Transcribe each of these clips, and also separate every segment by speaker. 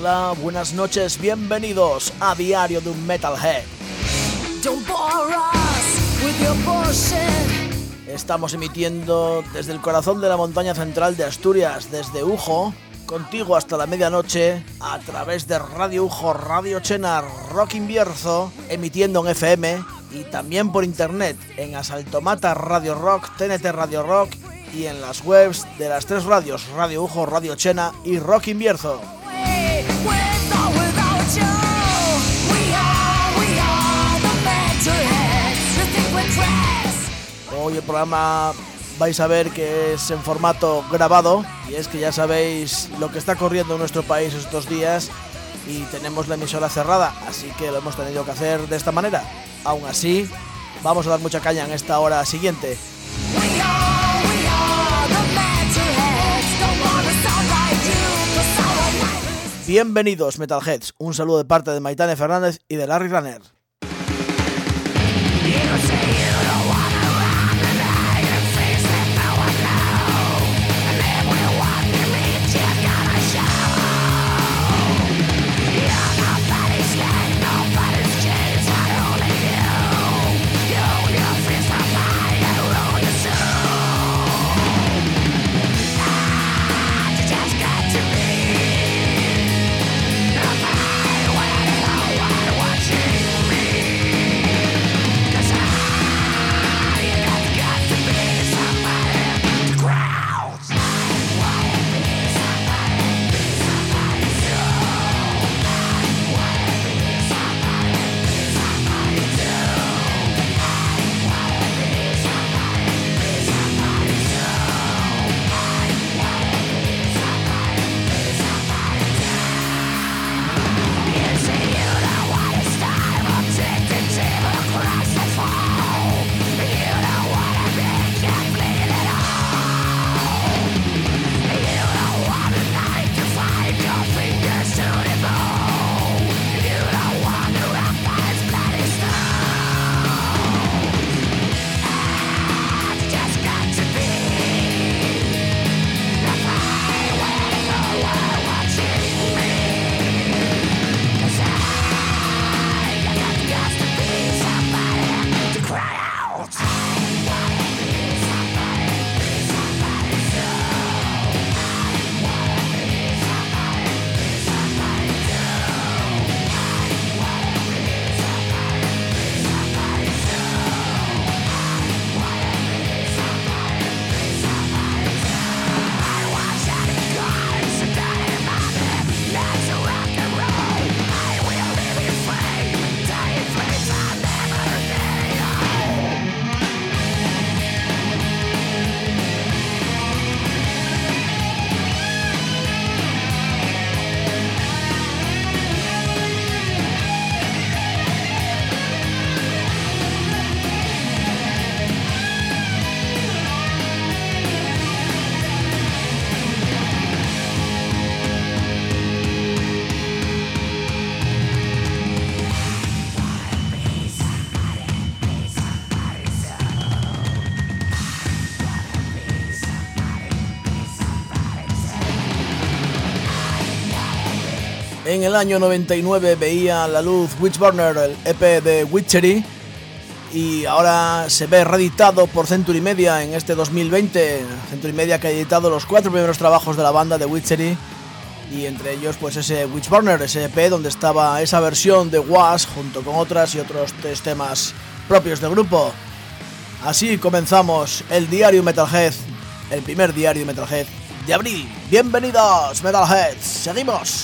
Speaker 1: Hola, buenas noches, bienvenidos a Diario de un Metalhead. Estamos emitiendo desde el corazón de la montaña central de Asturias, desde Ujo, contigo hasta la medianoche, a través de Radio Ujo, Radio Chena, Rock Invierzo, emitiendo en FM y también por internet en Asaltomata Radio Rock, TNT Radio Rock y en las webs de las tres radios, Radio Ujo, Radio Chena y Rock Invierzo. Hoy el programa vais a ver que es en formato grabado, y es que ya sabéis lo que está corriendo en nuestro país estos días y tenemos la emisora cerrada, así que lo hemos tenido que hacer de esta manera. Aún así, vamos a dar mucha caña en esta hora siguiente. Bienvenidos Metalheads, un saludo de parte de Maitane Fernández y de Larry Runner. En el año 99 veía la luz Witchburner, el EP de Witchery, y ahora se ve reeditado por Century Media en este 2020. Century Media que ha editado los 4 primeros trabajos de la banda de Witchery, y entre ellos pues ese Witchburner, ese EP donde estaba esa versión de Was junto con otras y otros 3 temas propios del grupo. Así comenzamos el Diario Metalhead, el primer Diario Metalhead de abril. Bienvenidos Metalheads, seguimos.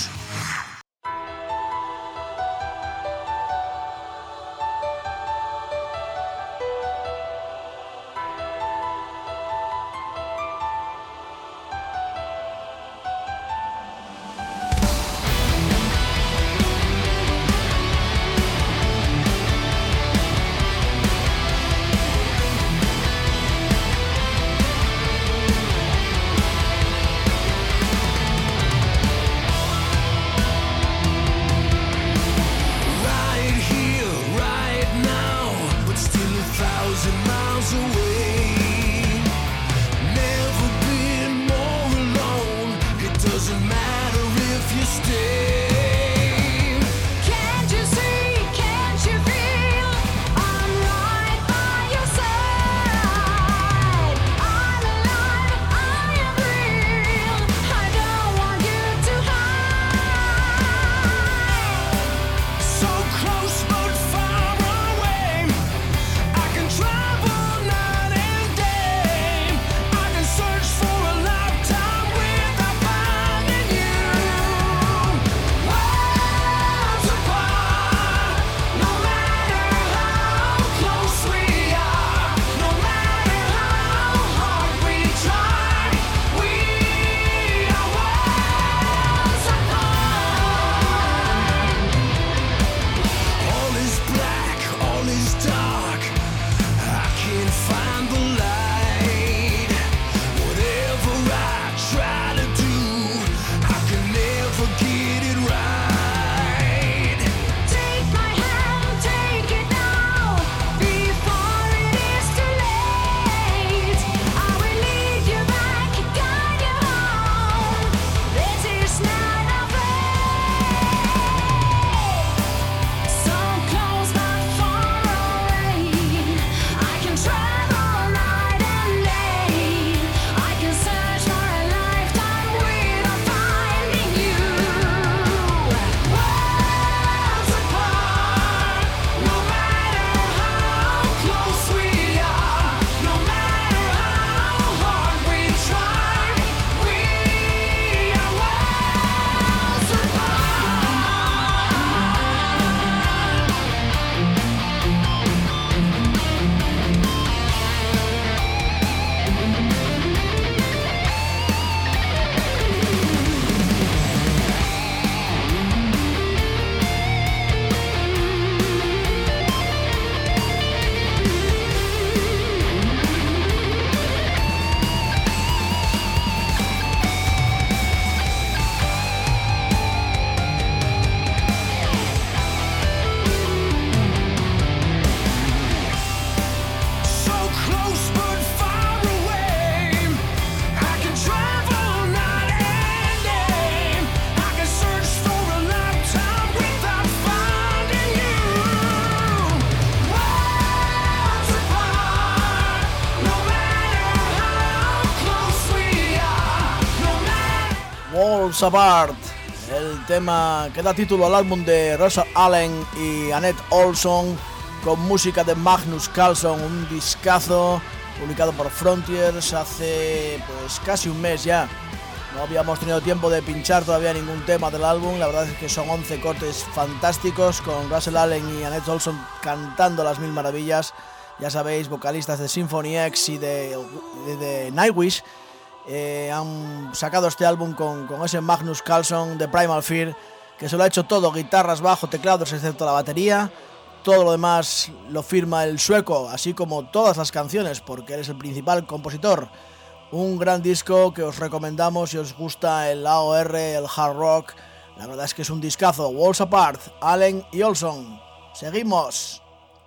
Speaker 1: Worlds Apart, el tema que da título al álbum de Russell Allen y Annette Olson, con música de Magnus Carlsson, un discazo publicado por Frontiers hace pues casi un mes ya. No habíamos tenido tiempo de pinchar todavía ningún tema del álbum. La verdad es que son 11 cortes fantásticos, con Russell Allen y Annette Olson cantando las mil maravillas. Ya sabéis, vocalistas de Symphony X y de Nightwish. Han sacado este álbum con ese Magnus Carlsson de Primal Fear, que se lo ha hecho todo: guitarras, bajo, teclados, excepto la batería. Todo lo demás lo firma el sueco, así como todas las canciones, porque él es el principal compositor. Un gran disco que os recomendamos si os gusta el AOR, el hard rock. La verdad es que es un discazo. Worlds Apart, Allen y Olson. Seguimos.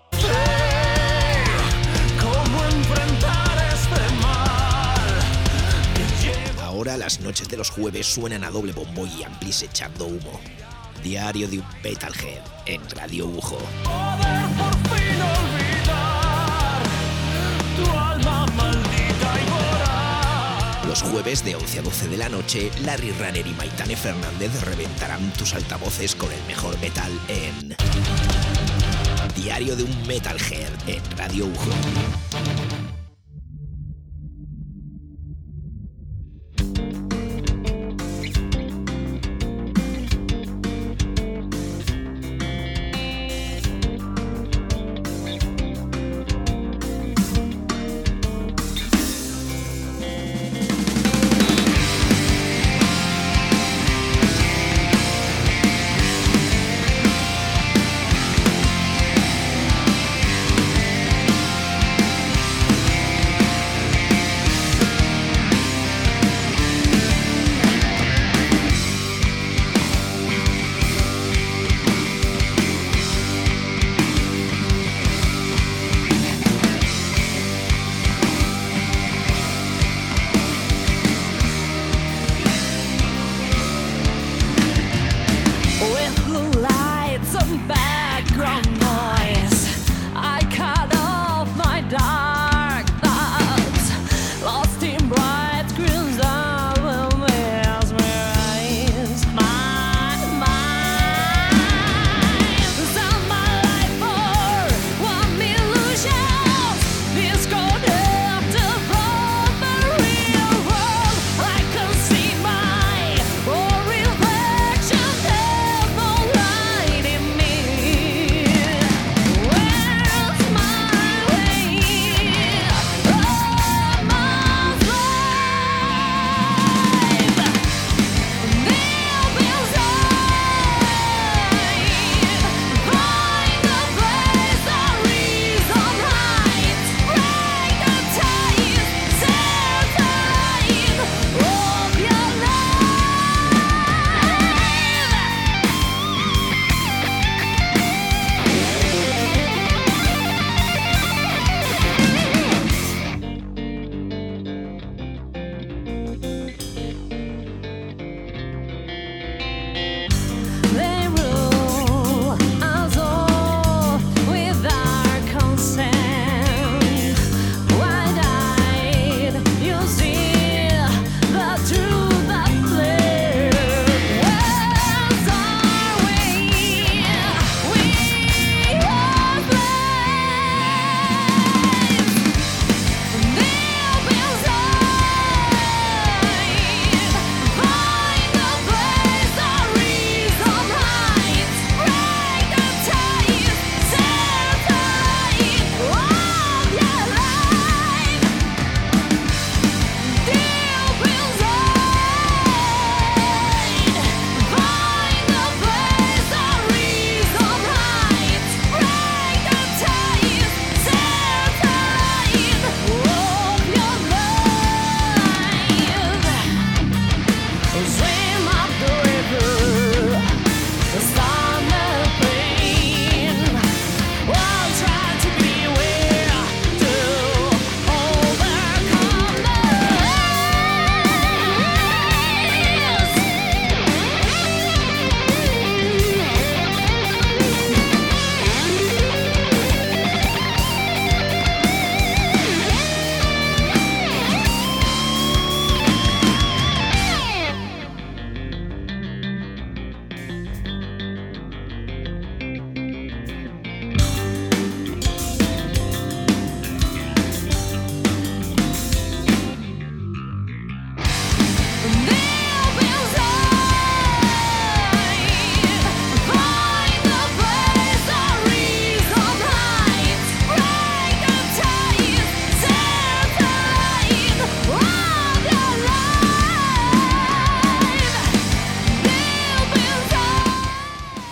Speaker 2: Ahora las noches de los jueves suenan a doble bombo y amplis echando humo. Diario de un Metalhead en Radio Ujo.
Speaker 3: Poder por fin olvidar tu alma maldita y voraz.
Speaker 2: Los jueves de 11 a 12 de la noche, Larry Runner y Maitane Fernández reventarán tus altavoces con el mejor metal en Diario de un Metalhead en Radio Ujo.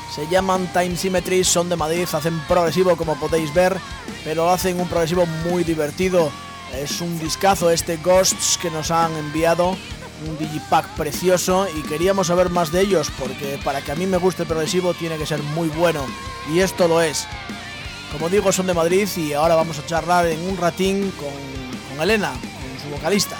Speaker 1: Se llaman Time Symmetry, son de Madrid, hacen progresivo como podéis ver, pero hacen un progresivo muy divertido. Es un discazo este Ghosts que nos han enviado, un digipack precioso, y queríamos saber más de ellos porque para que a mí me guste el progresivo tiene que ser muy bueno, y esto lo es. Como digo, son de Madrid y ahora vamos a charlar en un ratín con Elena, con su vocalista.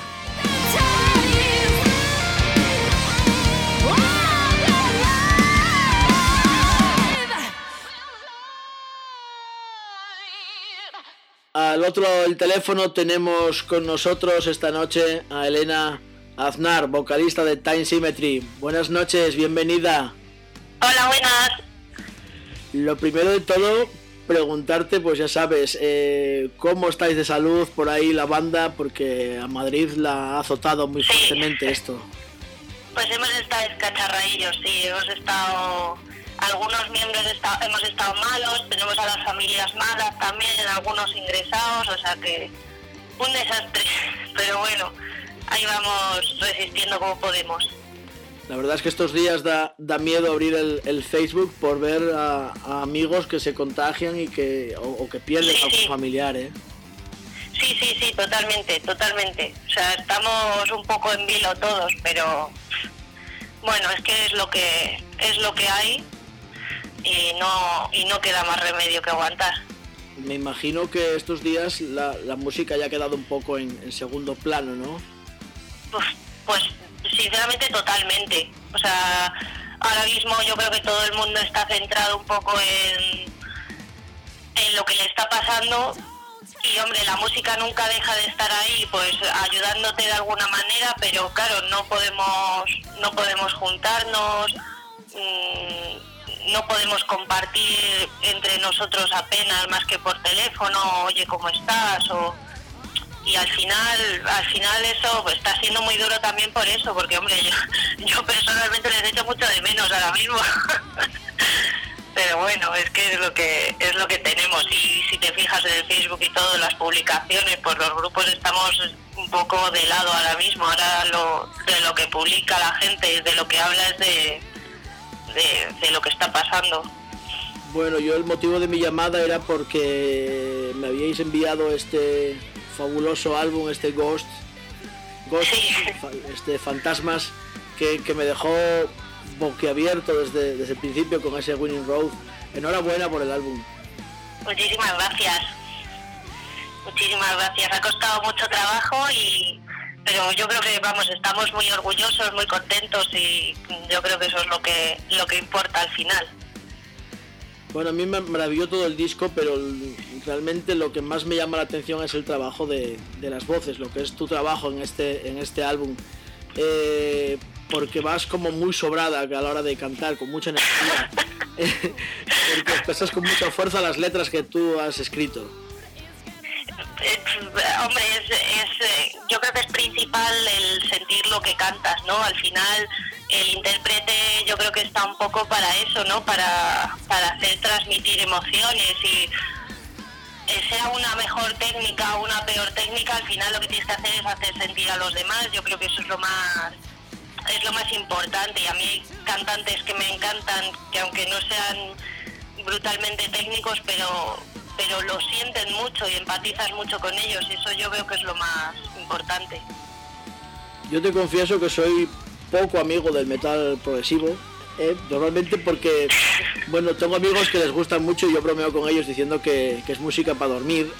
Speaker 1: Al otro lado del teléfono tenemos con nosotros esta noche a Elena Aznar, vocalista de Time Symmetry. Buenas noches, bienvenida.
Speaker 4: Hola, buenas.
Speaker 1: Lo primero de todo, preguntarte, pues ya sabes, ¿cómo estáis de salud por ahí la banda? Porque a Madrid la ha azotado muy fuertemente esto.
Speaker 4: Pues hemos estado escacharraillos, sí, algunos miembros hemos estado malos, tenemos a las familias malas también, algunos ingresados, o sea que un desastre, pero bueno, ahí vamos resistiendo como podemos.
Speaker 1: La verdad es que estos días da miedo abrir el Facebook por ver a amigos que se contagian y que pierden a algún familiar, ¿eh?
Speaker 4: Sí, totalmente. O sea, estamos un poco en vilo todos, pero bueno, es que es lo que hay. Y no queda más remedio que aguantar.
Speaker 1: Me imagino que estos días la música ya ha quedado un poco en segundo plano, ¿no?
Speaker 4: Pues sinceramente totalmente. O sea, ahora mismo yo creo que todo el mundo está centrado un poco en lo que le está pasando. Y hombre, la música nunca deja de estar ahí, pues ayudándote de alguna manera, pero claro, no podemos juntarnos. No podemos compartir entre nosotros apenas más que por teléfono, oye, ¿cómo estás? Y al final eso pues, está siendo muy duro también por eso, porque hombre, yo personalmente les echo mucho de menos ahora mismo. Pero bueno, es que es lo que tenemos, y si te fijas en el Facebook y todas las publicaciones, pues los grupos estamos un poco de lado ahora mismo. Ahora de lo que publica la gente, de lo que habla es de lo que está pasando.
Speaker 1: Bueno, yo el motivo de mi llamada era porque me habíais enviado este fabuloso álbum, este Ghost,
Speaker 4: Sí.
Speaker 1: este Fantasmas, que me dejó boquiabierto desde el principio con ese Winning Road. Enhorabuena por el álbum.
Speaker 4: Muchísimas gracias. Ha costado mucho trabajo pero yo creo que estamos muy orgullosos, muy contentos, y yo creo que eso es lo que importa al final.
Speaker 1: Bueno, a mí me maravilló todo el disco, pero realmente lo que más me llama la atención es el trabajo de las voces, lo que es tu trabajo en este álbum, porque vas como muy sobrada a la hora de cantar, con mucha energía, porque expresas con mucha fuerza las letras que tú has escrito.
Speaker 4: Hombre, yo creo que es principal el sentir lo que cantas, ¿no? Al final el intérprete yo creo que está un poco para eso, ¿no? Para hacer transmitir emociones, y sea una mejor técnica o una peor técnica, al final lo que tienes que hacer es hacer sentir a los demás. Yo creo que eso es lo más importante, y a mí hay cantantes que me encantan, que aunque no sean brutalmente técnicos, pero lo sienten mucho y empatizas mucho con ellos, y eso yo veo que es lo más importante.
Speaker 1: Yo te confieso que soy poco amigo del metal progresivo, normalmente porque, bueno, tengo amigos que les gustan mucho y yo bromeo con ellos diciendo que es música para dormir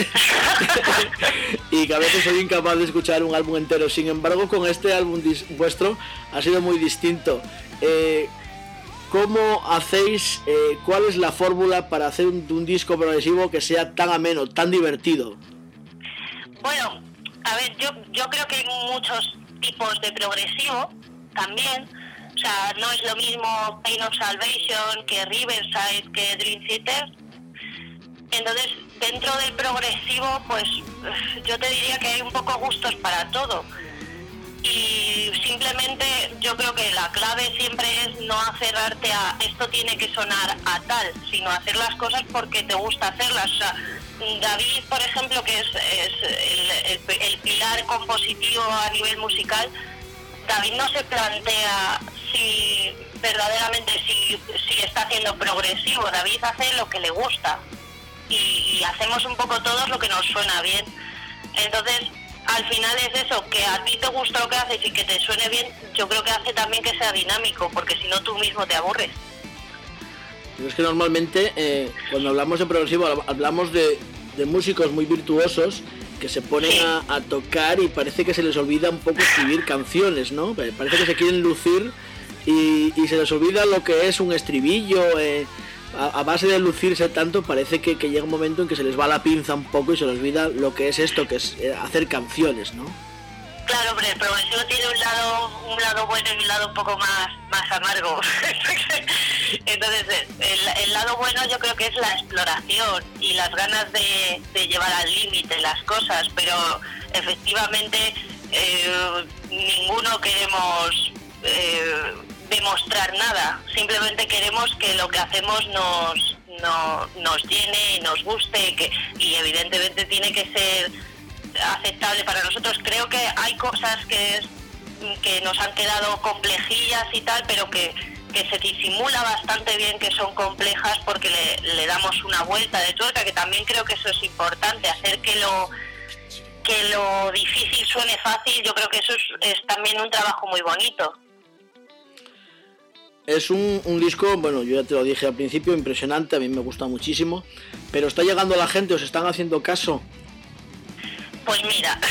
Speaker 1: y que a veces soy incapaz de escuchar un álbum entero. Sin embargo, con este álbum vuestro ha sido muy distinto. ¿Cómo hacéis, cuál es la fórmula para hacer un disco progresivo que sea tan ameno, tan divertido?
Speaker 4: Bueno, a ver, yo creo que hay muchos tipos de progresivo también. O sea, no es lo mismo Pain of Salvation que Riverside, que Dream Theater. Entonces, dentro del progresivo, pues yo te diría que hay un poco gustos para todo. Y simplemente yo creo que la clave siempre es no aferrarte a esto tiene que sonar a tal, sino hacer las cosas porque te gusta hacerlas. O sea, David, por ejemplo, que es el pilar compositivo a nivel musical, David no se plantea si verdaderamente si está haciendo progresivo. David hace lo que le gusta y hacemos un poco todos lo que nos suena bien. Entonces, al final es eso, que a ti te gusta lo que haces y que te suene bien. Yo creo que hace también que sea dinámico, porque si no tú mismo te aburres.
Speaker 1: Es que normalmente cuando hablamos de progresivo hablamos de músicos muy virtuosos que se ponen
Speaker 4: Sí.
Speaker 1: a tocar y parece que se les olvida un poco escribir canciones, ¿no? Parece que se quieren lucir y se les olvida lo que es un estribillo. A base de lucirse tanto parece que llega un momento en que se les va la pinza un poco y se les olvida lo que es esto, que es hacer canciones, ¿no?
Speaker 4: Claro, pero el progresivo tiene un lado bueno y un lado un poco más amargo. Entonces, el lado bueno yo creo que es la exploración y las ganas de llevar al límite las cosas, pero efectivamente ninguno queremos demostrar nada, simplemente queremos que lo que hacemos nos llene y nos guste, y evidentemente tiene que ser aceptable para nosotros. Creo que hay cosas que nos han quedado complejillas y tal, pero que se disimula bastante bien que son complejas porque le damos una vuelta de tuerca, que también creo que eso es importante, hacer que lo difícil suene fácil. Yo creo que eso es también un trabajo muy bonito.
Speaker 1: Es un disco, bueno, yo ya te lo dije al principio, impresionante, a mí me gusta muchísimo, pero ¿está llegando la gente? ¿Os están haciendo caso?
Speaker 4: Pues mira,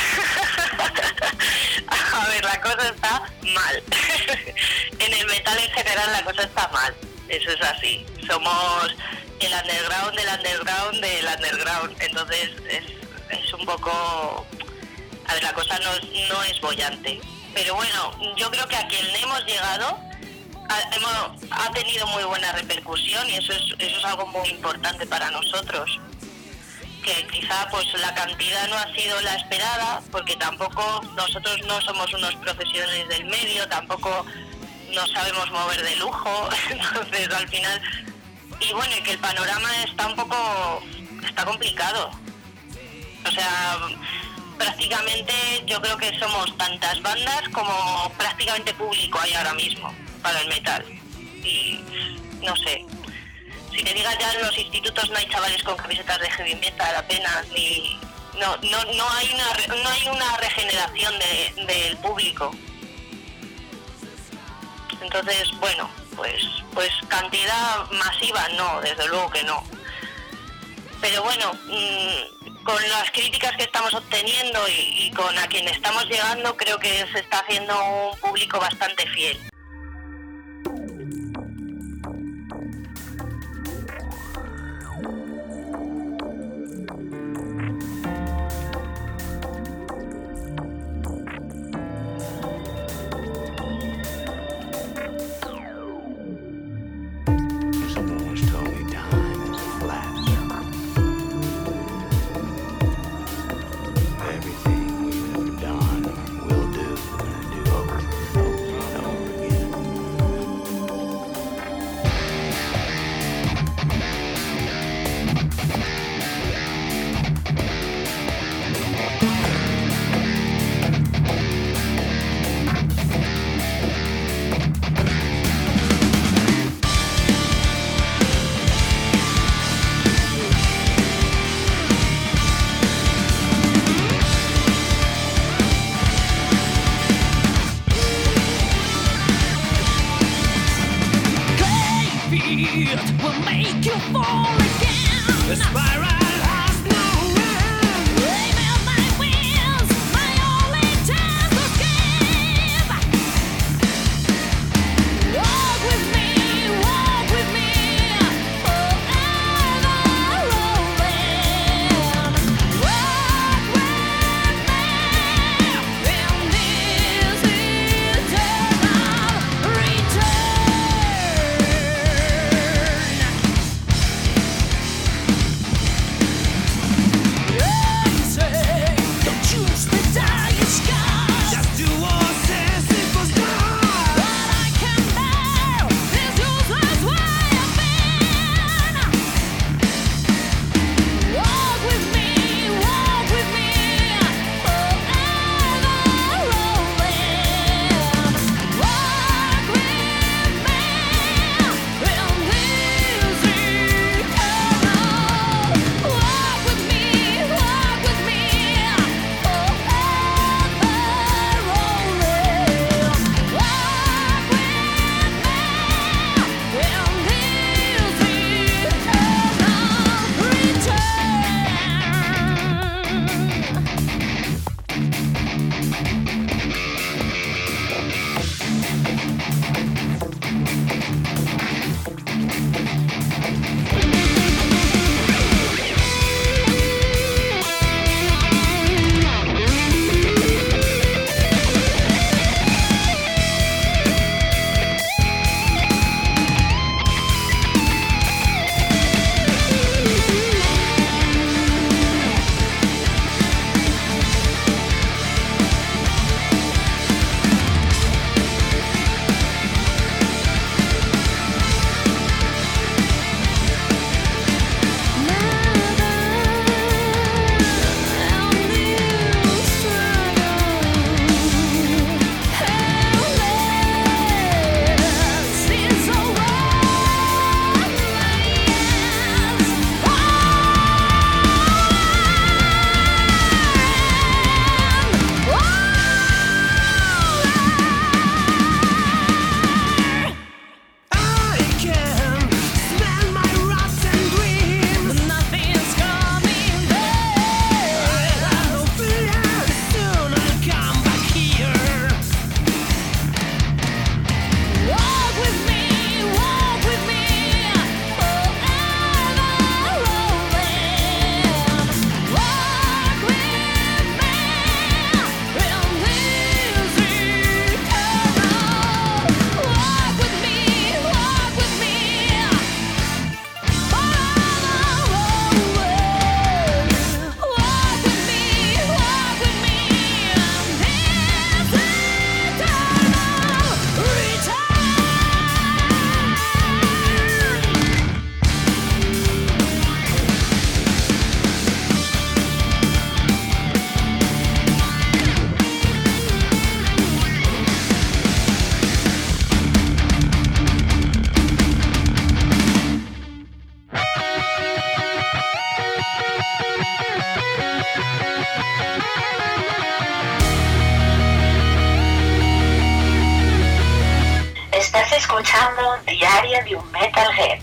Speaker 4: a ver, la cosa está mal. En el metal en general la cosa está mal, eso es así. Somos el underground del underground del underground, entonces es un poco... A ver, la cosa no es bollante. Pero bueno, yo creo que a quien le hemos llegado ha tenido muy buena repercusión y eso es algo muy importante para nosotros. Que quizá pues la cantidad no ha sido la esperada, porque tampoco nosotros no somos unos profesionales del medio, tampoco nos sabemos mover de lujo, entonces al final, y bueno, y que el panorama está complicado. O sea, prácticamente yo creo que somos tantas bandas como prácticamente público hay ahora mismo para el metal, y no sé. Si te digas, ya en los institutos no hay chavales con camisetas de heavy metal apenas, ni no hay una regeneración del público. Entonces, bueno, pues cantidad masiva no, desde luego que no. Pero bueno, con las críticas que estamos obteniendo y con a quien estamos llegando, creo que se está haciendo un público bastante fiel.
Speaker 3: Will make you fall again. The spiral has no end. Amen, my wings, my only chance to escape. Walk with me, forever rolling. Walk with me in this eternal return.
Speaker 5: escuchando Diario de un Metalhead.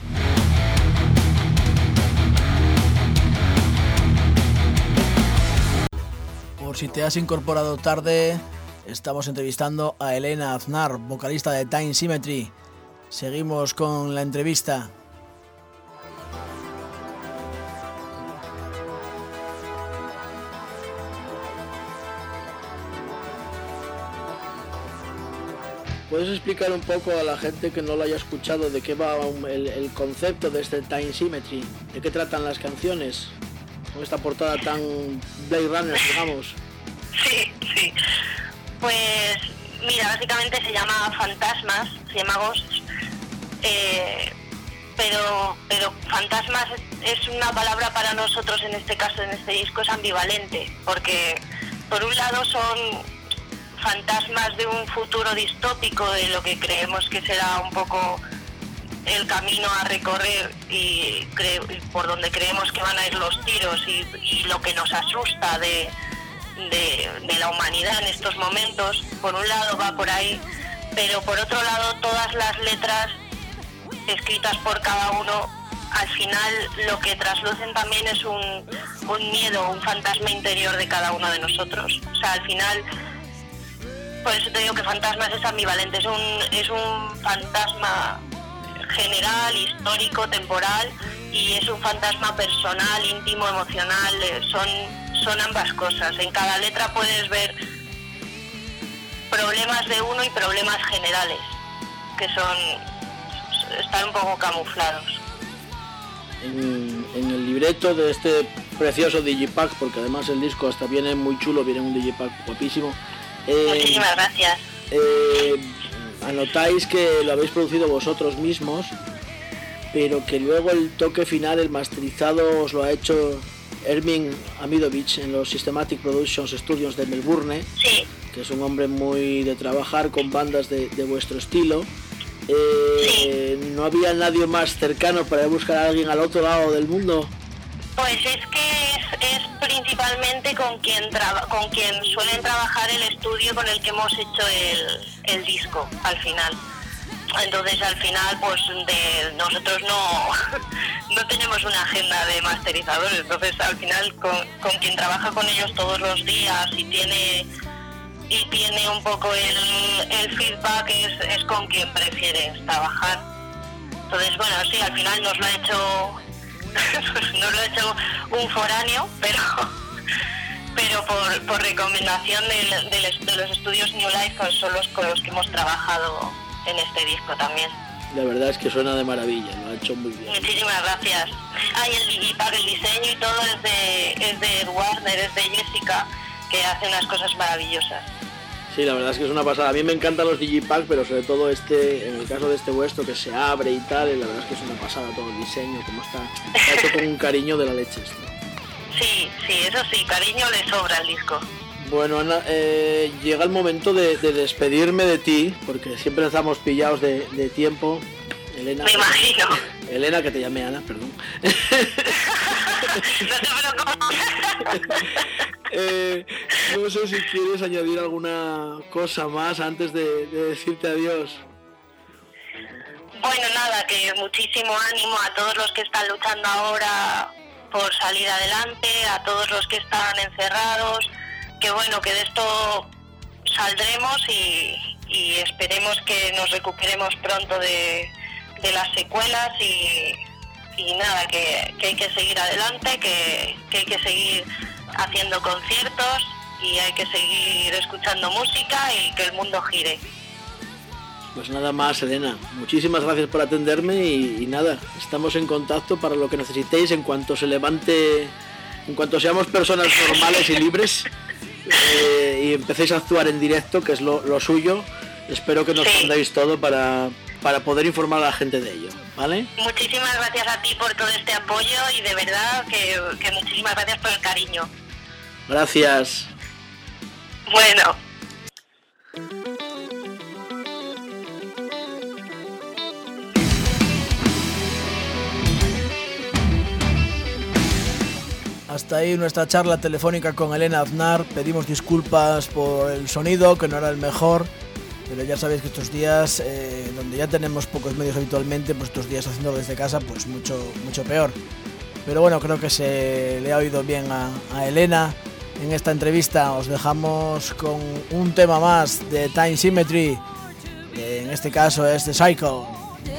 Speaker 1: Por si te has incorporado tarde, estamos entrevistando a Elena Aznar, vocalista de Time Symmetry. Seguimos con la entrevista. ¿Puedes explicar un poco a la gente que no lo haya escuchado de qué va el concepto de este Time Symmetry? ¿De qué tratan las canciones? Con esta portada tan Blade Runner, digamos.
Speaker 4: Sí. Pues mira, básicamente se llama Fantasmas, se llama Ghosts, pero Fantasmas es una palabra para nosotros en este caso, en este disco, es ambivalente, porque por un lado son fantasmas de un futuro distópico, de lo que creemos que será un poco el camino a recorrer y por donde creemos que van a ir los tiros y lo que nos asusta de la humanidad en estos momentos. Por un lado va por ahí, pero por otro lado todas las letras escritas por cada uno al final lo que traslucen también es un miedo, un fantasma interior de cada uno de nosotros. O sea, al final, por eso te digo que Fantasmas es ambivalente, es un fantasma general, histórico, temporal, y es un fantasma personal, íntimo, emocional. Son ambas cosas. En cada letra puedes ver problemas de uno y problemas generales, que están un poco camuflados.
Speaker 1: En el libreto de este precioso digipack, porque además el disco hasta viene muy chulo, viene un digipack guapísimo.
Speaker 4: Muchísimas gracias.
Speaker 1: Anotáis que lo habéis producido vosotros mismos, pero que luego el toque final, el masterizado, os lo ha hecho Ermin Amidovich en los Systematic Productions Studios de Melbourne,
Speaker 4: Sí.
Speaker 1: que es un hombre muy de trabajar con bandas de vuestro estilo. ¿No había nadie más cercano para buscar a alguien al otro lado del mundo?
Speaker 4: Pues es que es principalmente con quien suelen trabajar el estudio con el que hemos hecho el disco al final. Entonces al final pues nosotros no tenemos una agenda de masterizadores, entonces al final con quien trabaja con ellos todos los días y tiene un poco el feedback es con quien prefieres trabajar. Entonces bueno, sí, al final nos lo ha hecho un foráneo, pero por recomendación de los estudios New Life, pues son los con los que hemos trabajado en este disco también.
Speaker 1: La verdad es que suena de maravilla, lo ha hecho muy bien.
Speaker 4: Muchísimas gracias. Y el digipack, el diseño y todo es de Ed Warner, es de Jessica, que hace unas cosas maravillosas.
Speaker 1: Sí, la verdad es que es una pasada. A mí me encantan los digipack, pero sobre todo en el caso de este vuestro, que se abre y tal, y la verdad es que es una pasada todo el diseño, como está hecho con un cariño de la leche esto.
Speaker 4: Sí, eso sí, cariño le sobra al disco.
Speaker 1: Bueno, Ana, llega el momento de despedirme de ti, porque siempre estamos pillados de tiempo. Elena,
Speaker 4: Me imagino.
Speaker 1: Elena, que te llamé Ana, perdón.
Speaker 4: No te preocupes.
Speaker 1: No sé si quieres añadir alguna cosa más antes de decirte adiós.
Speaker 4: Bueno, nada, que muchísimo ánimo a todos los que están luchando ahora por salir adelante, a todos los que están encerrados, que bueno, que de esto saldremos y esperemos que nos recuperemos pronto de las secuelas y nada, que hay que seguir adelante, que hay que seguir haciendo conciertos y hay que seguir escuchando música y que el mundo gire.
Speaker 1: Pues nada más, Elena, muchísimas gracias por atenderme y nada, estamos en contacto para lo que necesitéis en cuanto se levante, en cuanto seamos personas normales y libres y empecéis a actuar en directo, que es lo suyo. Espero que nos mandéis todo para poder informar a la gente de ello, ¿vale?
Speaker 4: Muchísimas gracias a ti por todo este apoyo y de verdad que muchísimas gracias por el cariño.
Speaker 1: Gracias.
Speaker 4: Bueno.
Speaker 1: Hasta ahí nuestra charla telefónica con Elena Aznar. Pedimos disculpas por el sonido, que no era el mejor, pero ya sabéis que estos días, donde ya tenemos pocos medios habitualmente, pues estos días haciéndolo desde casa, pues mucho peor. Pero bueno, creo que se le ha oído bien a Elena en esta entrevista. Os dejamos con un tema más de Time Symmetry, en este caso es The Cycle.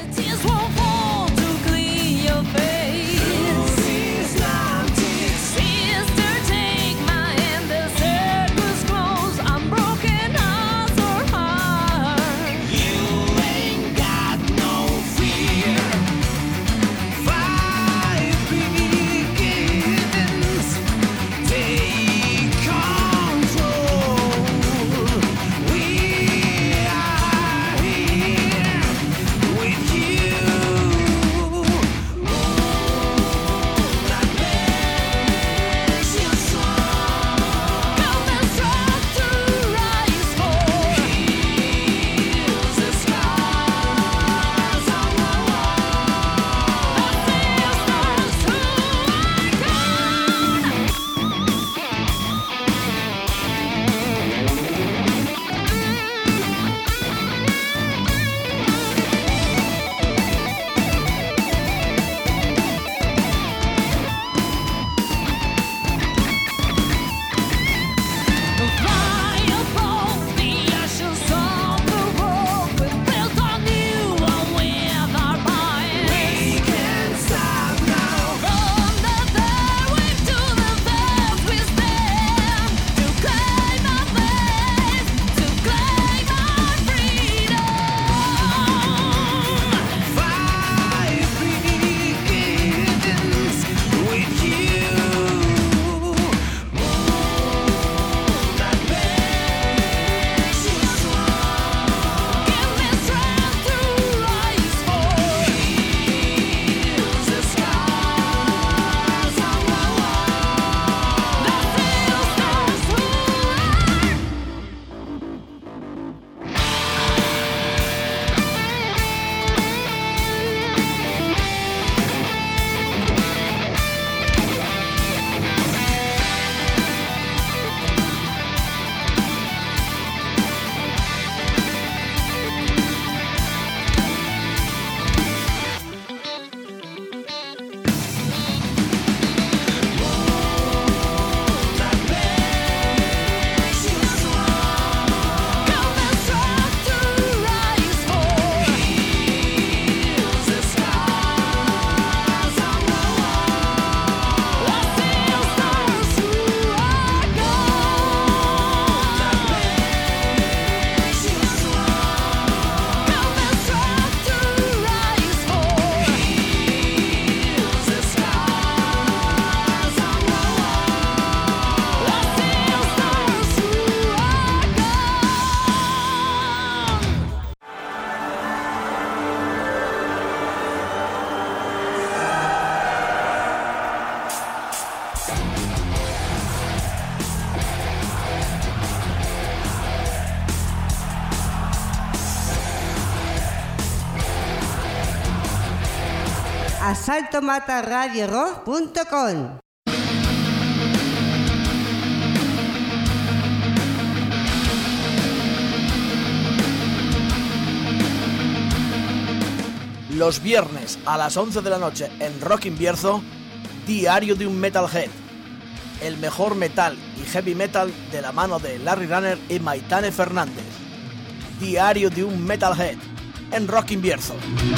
Speaker 6: asaltomataradiorock.com.
Speaker 1: Los viernes a las 11 de la noche en Rock Invierzo, Diario de un Metalhead. El mejor metal y heavy metal de la mano de Larry Runner y Maitane Fernández. Diario de un Metalhead en Rock Invierzo.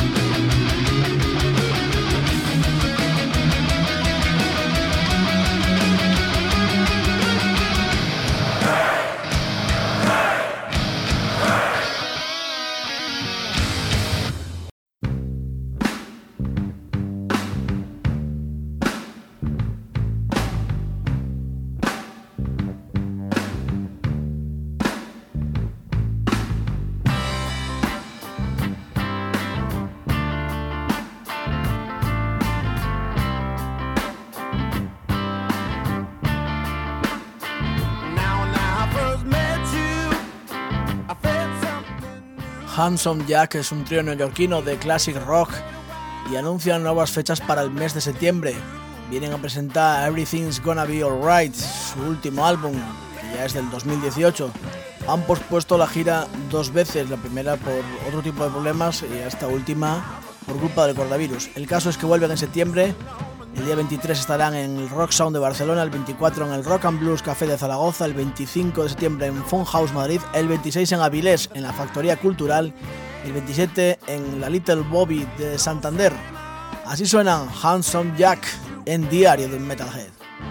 Speaker 1: Handsome Jack es un trío neoyorquino de classic rock y anuncian nuevas fechas para el mes de septiembre. Vienen a presentar Everything's Gonna Be Alright, su último álbum, que ya es del 2018. han pospuesto la gira 2 veces, la primera por otro tipo de problemas y esta última por culpa del coronavirus. El caso es que vuelven en septiembre. El día 23 estarán en el Rock Sound de Barcelona, el 24 en el Rock and Blues Café de Zaragoza, el 25 de septiembre en Funhouse Madrid, el 26 en Avilés en la Factoría Cultural y el 27 en la Little Bobby de Santander. Así suenan Handsome Jack en Diario de un Metalhead.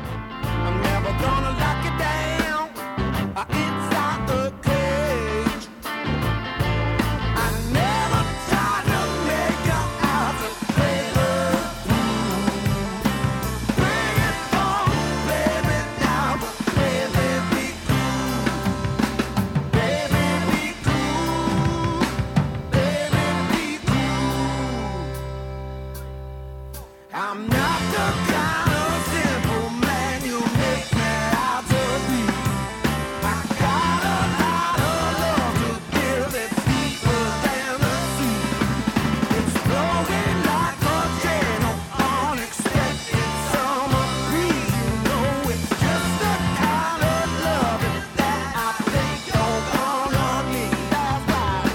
Speaker 3: I'm not the kind of simple man you make me out to be. I got a lot of love to give that's deeper than the sea. It's flowing like a chain of unexpected summer breeze. You know it's just the kind of love that I think don't come on me. That's right.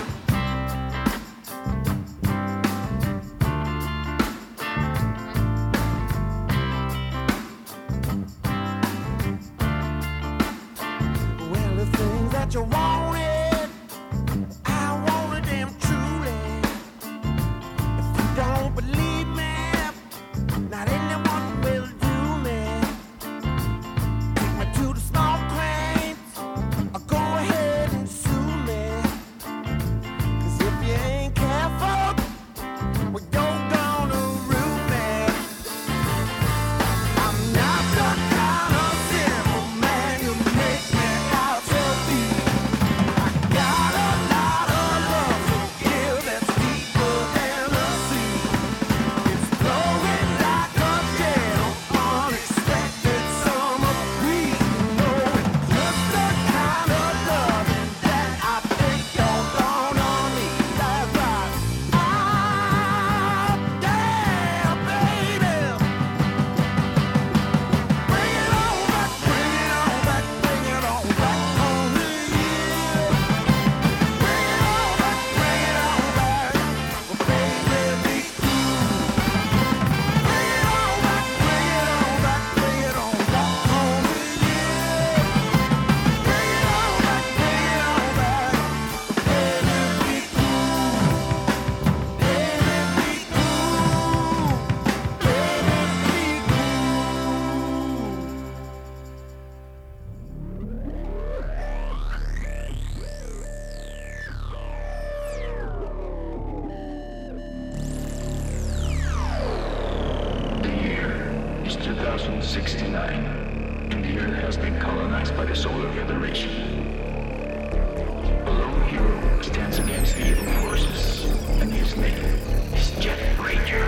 Speaker 3: Well, the things that you wanted, I wanted them truly. If you don't believe me, not anyone will do me. Take me to the small claims, or go ahead and sue me. 'Cause if you ain't careful, well, you're gonna ruin me. I'm not the kind of simple man you make me out to be. I got a lot of love to give that's deeper than the sea. It's flowing like a gale, unexpected summer breeze. You know it's just the kind of love that I think you're gonna need. That's right. Ah, damn, baby. Bring it on back, bring it on back, bring it on back on the year. Bring it on back, bring it on back. Well, baby, be cool. Bring it on back, bring it on back, bring it on back on the year. Bring it on back, bring it on back. Baby, be cool. Baby, be cool. Baby, be cool.
Speaker 6: The year is 2069, and the Earth has been colonized by the Solar Federation. A lone hero stands against the evil forces, and his name is Jet Ranger.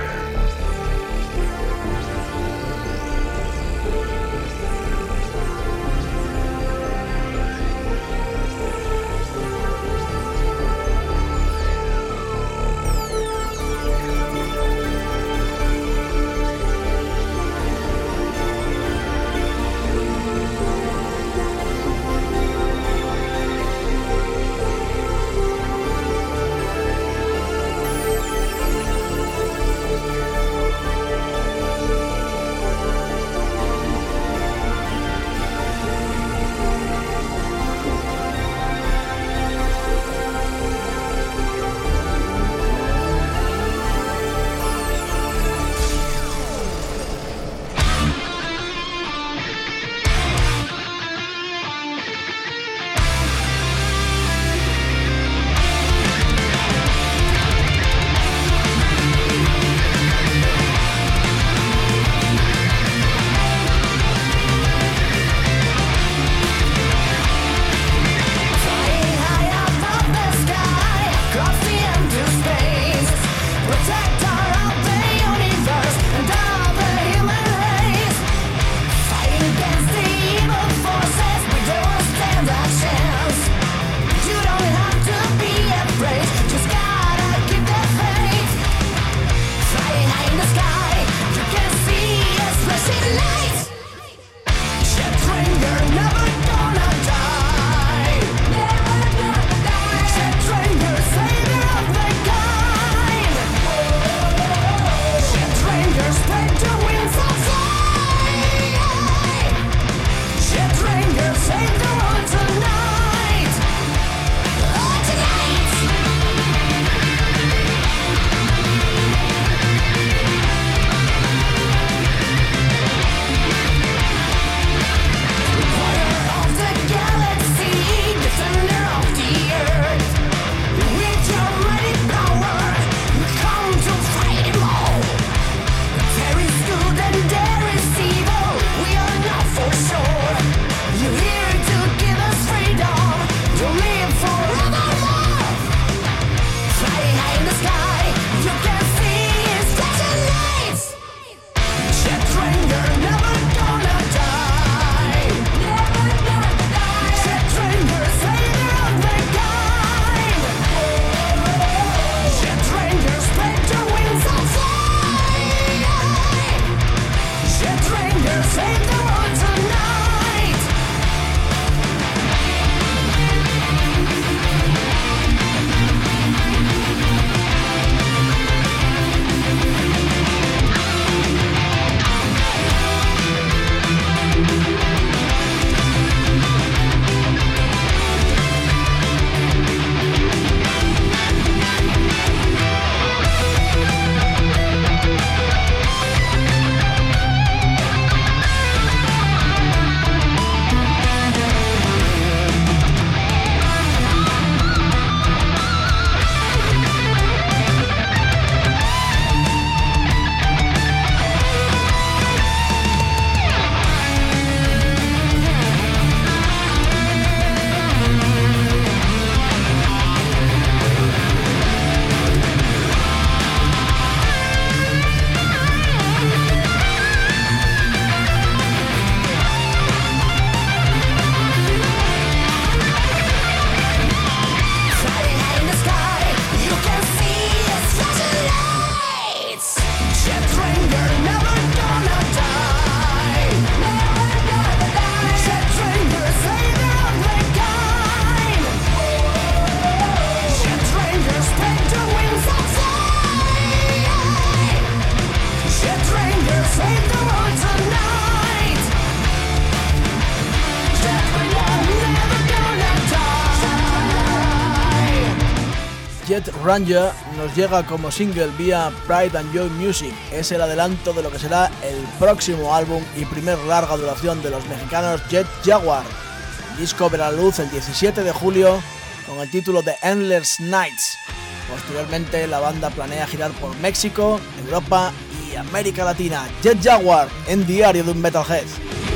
Speaker 1: Jet Ranger nos llega como single vía Pride and Joy Music. Es el adelanto de lo que será el próximo álbum y primer larga duración de los mexicanos Jet Jaguar. El disco verá la luz el 17 de julio con el título de Endless Nights. Posteriormente la banda planea girar por México, Europa y América Latina. Jet Jaguar en Diario de un Metalhead.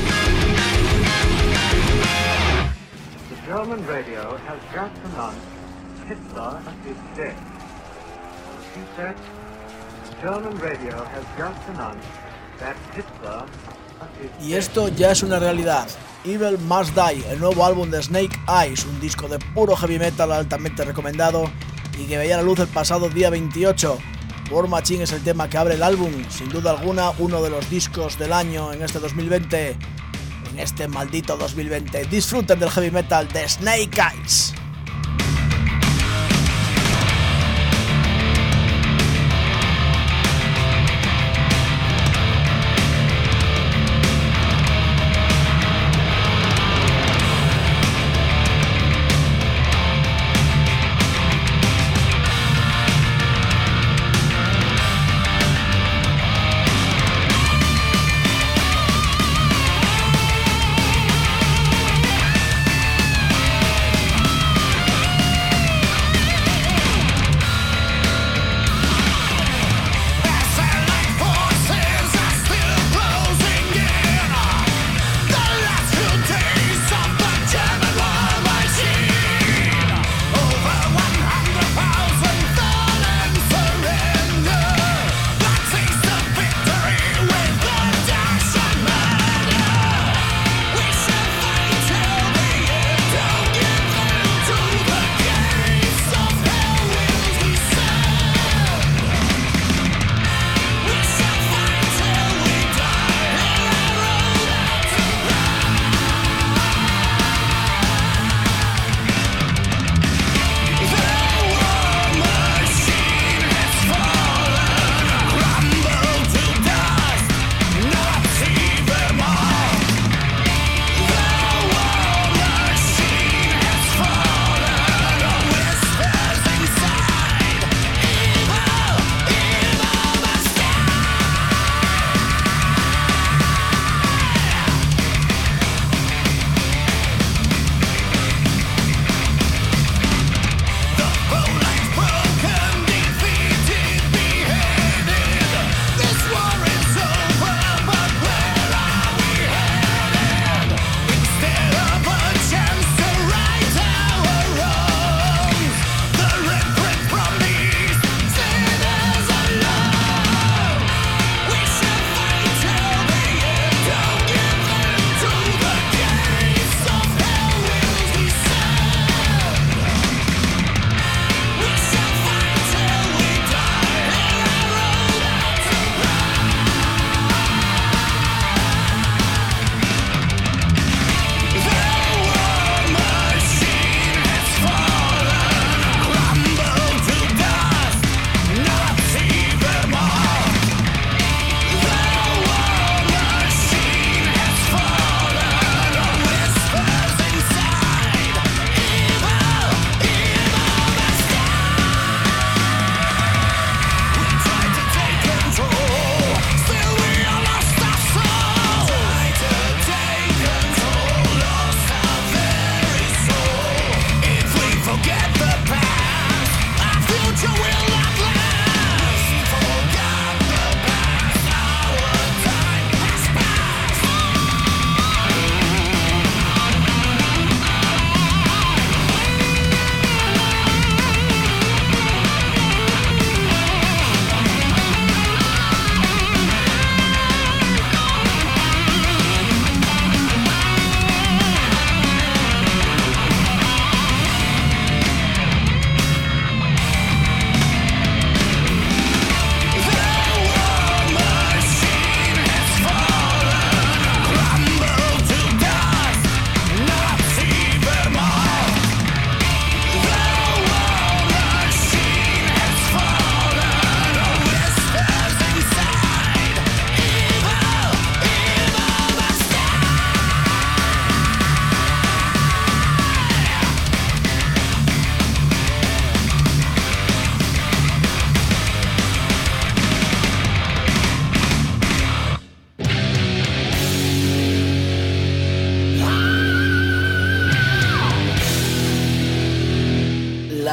Speaker 7: German radio has just announced Hitler is dead. She said, German radio has just announced that Hitler is dead.
Speaker 1: Y esto ya es una realidad. Evil Must Die, el nuevo álbum de Snake Eyes, un disco de puro heavy metal altamente recomendado y que veía la luz el pasado día 28. War Machine es el tema que abre el álbum, sin duda alguna uno de los discos del año en este 2020. En este maldito 2020, disfruten del heavy metal de Snake Eyes.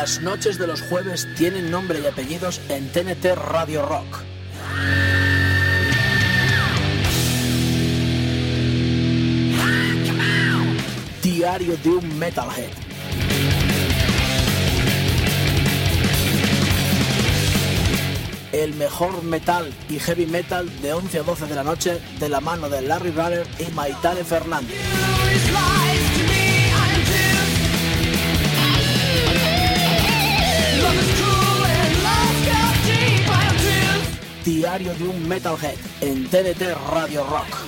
Speaker 1: Las noches de los jueves tienen nombre y apellidos en TNT Radio Rock. Diario de un Metalhead. El mejor metal y heavy metal de 11 a 12 de la noche de la mano de Larry Runner y Maitane Fernández. Diario de un Metalhead en TNT Radio Rock.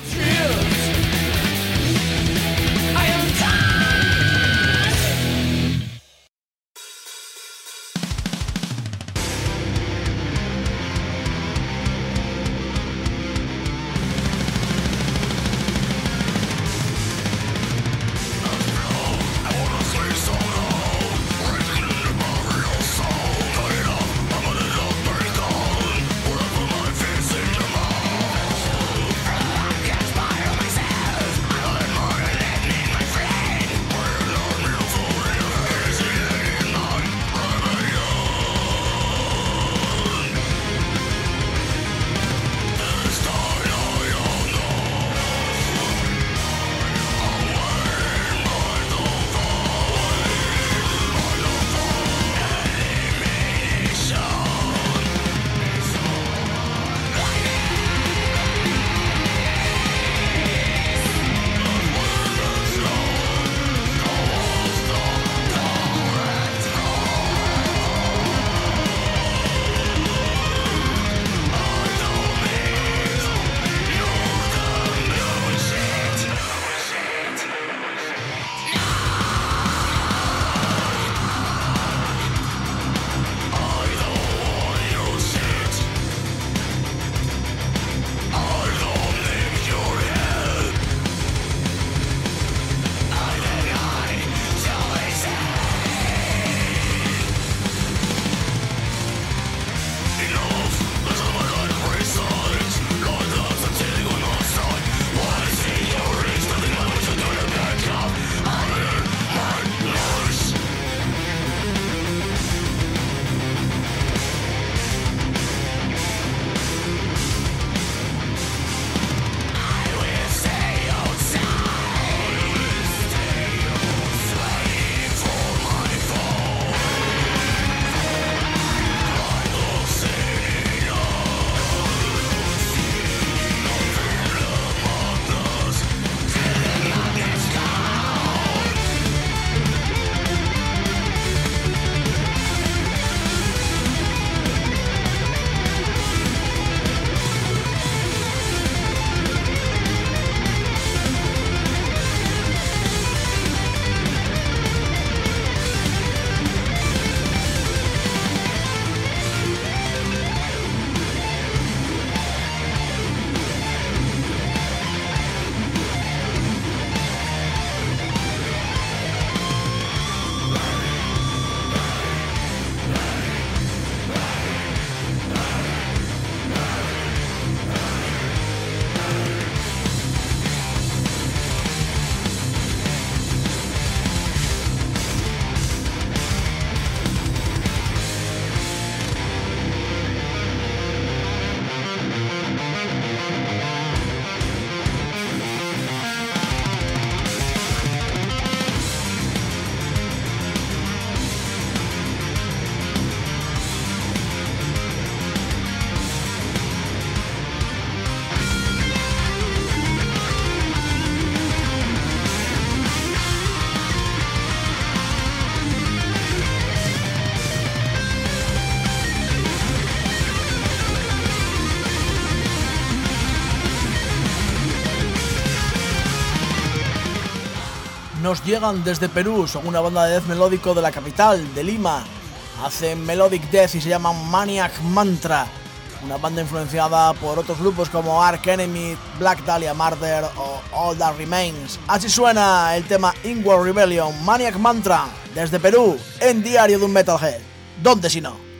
Speaker 1: Nos llegan desde Perú, son una banda de death melódico de la capital, de Lima. Hacen melodic death y se llaman Maniac Mantra, una banda influenciada por otros grupos como Arch Enemy, Black Dahlia Murder o All That Remains. Así suena el tema Inward Rebellion, Maniac Mantra, desde Perú, en Diario de un Metalhead. ¿Dónde si no?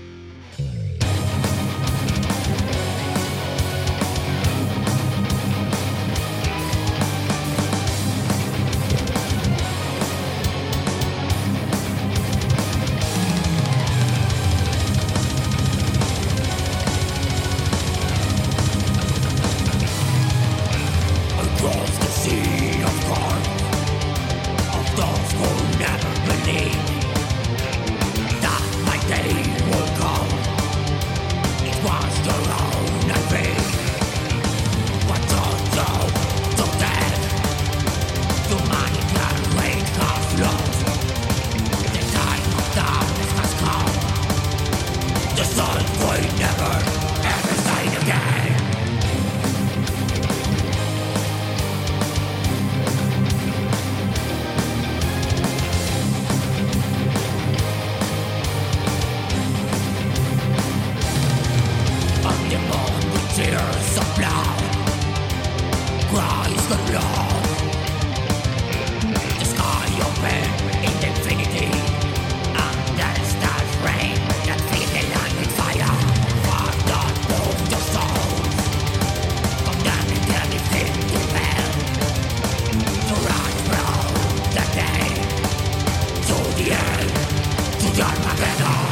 Speaker 8: tears of blood, cries the blood. The sky open in infinity, and the stars rain that fill the land with fire. Fire that moves your souls, condemning everything to hell. To run from the day, to the end, to the Armageddon.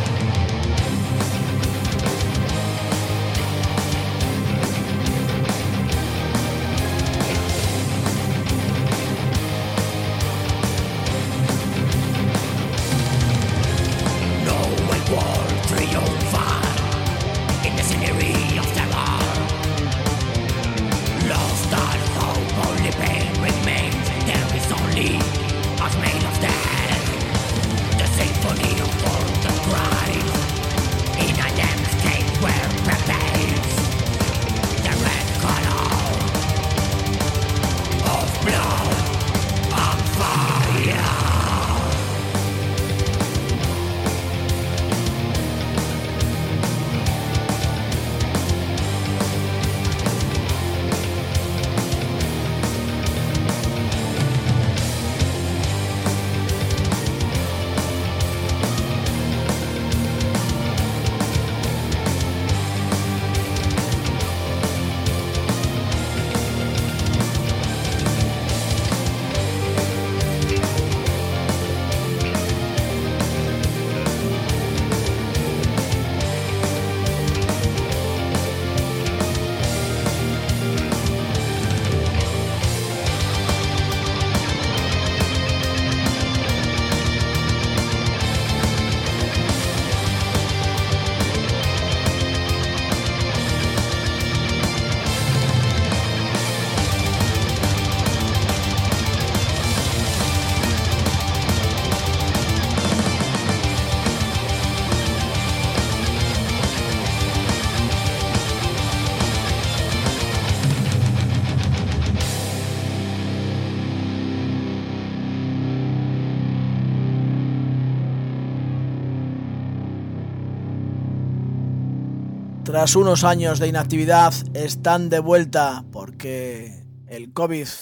Speaker 1: Tras unos años de inactividad están de vuelta porque el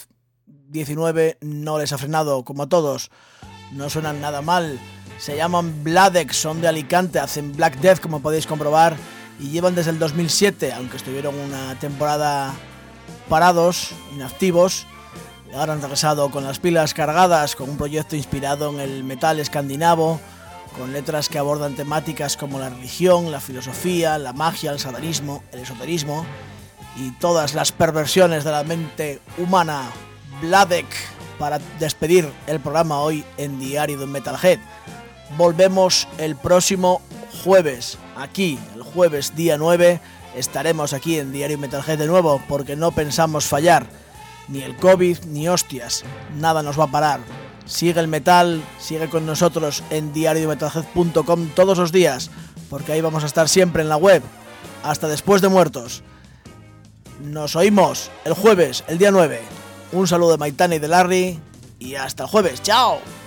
Speaker 1: COVID-19 no les ha frenado, como a todos. No suenan nada mal. Se llaman Bladex, son de Alicante, hacen Black Death, como podéis comprobar, y llevan desde el 2007, aunque estuvieron una temporada parados, inactivos. Ahora han regresado con las pilas cargadas, con un proyecto inspirado en el metal escandinavo, con letras que abordan temáticas como la religión, la filosofía, la magia, el satanismo, el esoterismo y todas las perversiones de la mente humana. Bladex, para despedir el programa hoy en Diario de un Metalhead. Volvemos el próximo jueves, aquí, el jueves día 9, estaremos aquí en Diario Metalhead de nuevo, porque no pensamos fallar. Ni el COVID, ni hostias, nada nos va a parar. Sigue el metal, sigue con nosotros en diariometalhead.com todos los días, porque ahí vamos a estar siempre en la web, hasta después de muertos. Nos oímos el jueves, el día 9. Un saludo de Maitane y de Larry, y hasta el jueves. ¡Chao!